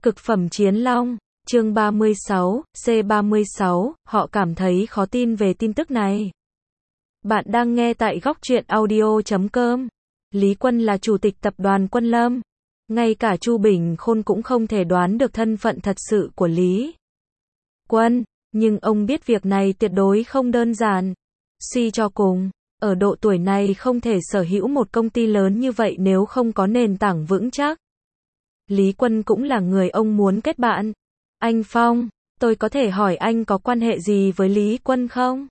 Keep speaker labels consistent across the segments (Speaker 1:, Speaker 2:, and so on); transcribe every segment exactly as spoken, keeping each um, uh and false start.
Speaker 1: Cực phẩm chiến long, chương ba mươi sáu, C ba mươi sáu, họ cảm thấy khó tin về tin tức này. Bạn đang nghe tại góc truyện audio chấm com. Lý Quân là chủ tịch tập đoàn Quân Lâm. Ngay cả Chu Bình Khôn cũng không thể đoán được thân phận thật sự của Lý Quân, nhưng ông biết việc này tuyệt đối không đơn giản. Suy cho cùng, ở độ tuổi này không thể sở hữu một công ty lớn như vậy nếu không có nền tảng vững chắc. Lý Quân cũng là người ông muốn kết bạn. Anh Phong, tôi có thể hỏi anh có quan hệ gì với Lý Quân không?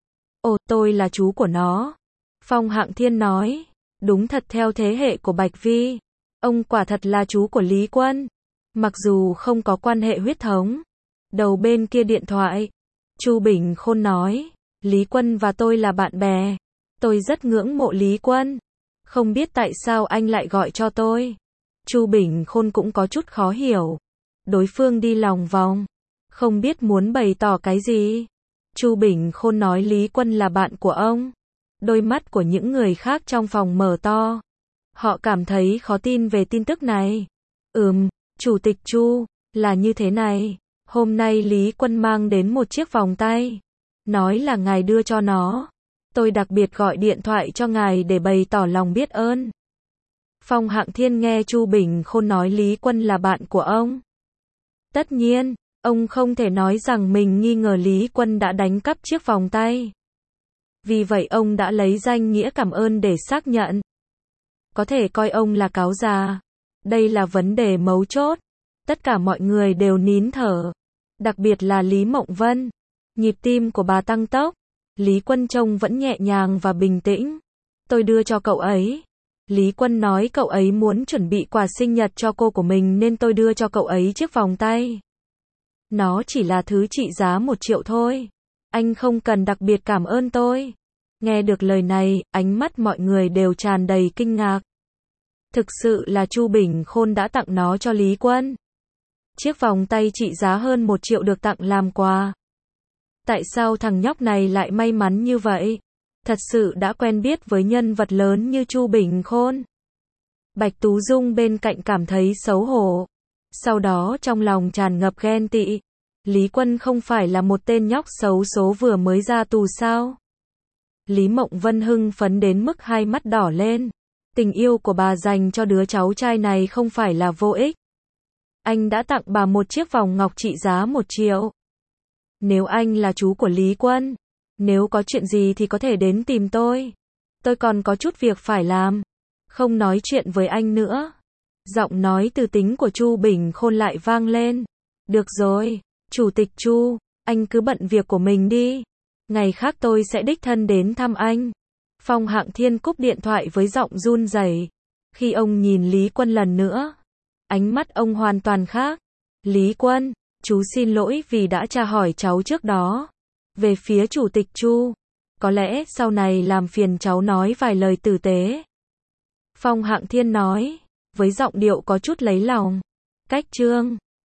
Speaker 1: Ồ, tôi là chú của nó. Phong Hạng Thiên nói. Đúng thật, theo thế hệ của Bạch Vi, ông quả thật là chú của Lý Quân. Mặc dù không có quan hệ huyết thống. Đầu bên kia điện thoại, Chu Bình Khôn nói. Lý Quân và tôi là bạn bè. Tôi rất ngưỡng mộ Lý Quân. Không biết tại sao anh lại gọi cho tôi. Chu Bình Khôn cũng có chút khó hiểu. Đối phương đi lòng vòng, không biết muốn bày tỏ cái gì. Chu Bình Khôn nói Lý Quân là bạn của ông. Đôi mắt của những người khác trong phòng mở to. Họ cảm thấy khó tin về tin tức này. Ừm, Chủ tịch Chu, là như thế này. Hôm nay Lý Quân mang đến một chiếc vòng tay. Nói là ngài đưa cho nó. Tôi đặc biệt gọi điện thoại cho ngài để bày tỏ lòng biết ơn. Phong Hạng Thiên nghe Chu Bình Khôn nói Lý Quân là bạn của ông. Tất nhiên, ông không thể nói rằng mình nghi ngờ Lý Quân đã đánh cắp chiếc vòng tay. Vì vậy ông đã lấy danh nghĩa cảm ơn để xác nhận. Có thể coi ông là cáo già. Đây là vấn đề mấu chốt. Tất cả mọi người đều nín thở. Đặc biệt là Lý Mộng Vân. Nhịp tim của bà tăng tốc. Lý Quân trông vẫn nhẹ nhàng và bình tĩnh. Tôi đưa cho cậu ấy. Lý Quân nói cậu ấy muốn chuẩn bị quà sinh nhật cho cô của mình nên tôi đưa cho cậu ấy chiếc vòng tay. Nó chỉ là thứ trị giá một triệu thôi. Anh không cần đặc biệt cảm ơn tôi. Nghe được lời này, ánh mắt mọi người đều tràn đầy kinh ngạc. Thực sự là Chu Bình Khôn đã tặng nó cho Lý Quân. Chiếc vòng tay trị giá hơn một triệu được tặng làm quà. Tại sao thằng nhóc này lại may mắn như vậy? Thật sự đã quen biết với nhân vật lớn như Chu Bình Khôn. Bạch Tú Dung bên cạnh cảm thấy xấu hổ. Sau đó trong lòng tràn ngập ghen tị. Lý Quân không phải là một tên nhóc xấu số vừa mới ra tù sao? Lý Mộng Vân hưng phấn đến mức hai mắt đỏ lên. Tình yêu của bà dành cho đứa cháu trai này không phải là vô ích. Anh đã tặng bà một chiếc vòng ngọc trị giá một triệu. Nếu anh là chú của Lý Quân, nếu có chuyện gì thì có thể đến tìm tôi. Tôi còn có chút việc phải làm. Không nói chuyện với anh nữa. Giọng nói từ tính của Chu Bình Khôn lại vang lên. Được rồi, Chủ tịch Chu, anh cứ bận việc của mình đi. Ngày khác tôi sẽ đích thân đến thăm anh. Phong Hạng Thiên cúp điện thoại với giọng run rẩy. Khi ông nhìn Lý Quân lần nữa, ánh mắt ông hoàn toàn khác. Lý Quân, chú xin lỗi vì đã tra hỏi cháu trước đó. Về phía Chủ tịch Chu, có lẽ sau này làm phiền cháu nói vài lời tử tế. Phong Hạng Thiên nói, với giọng điệu có chút lấy lòng. Cách chương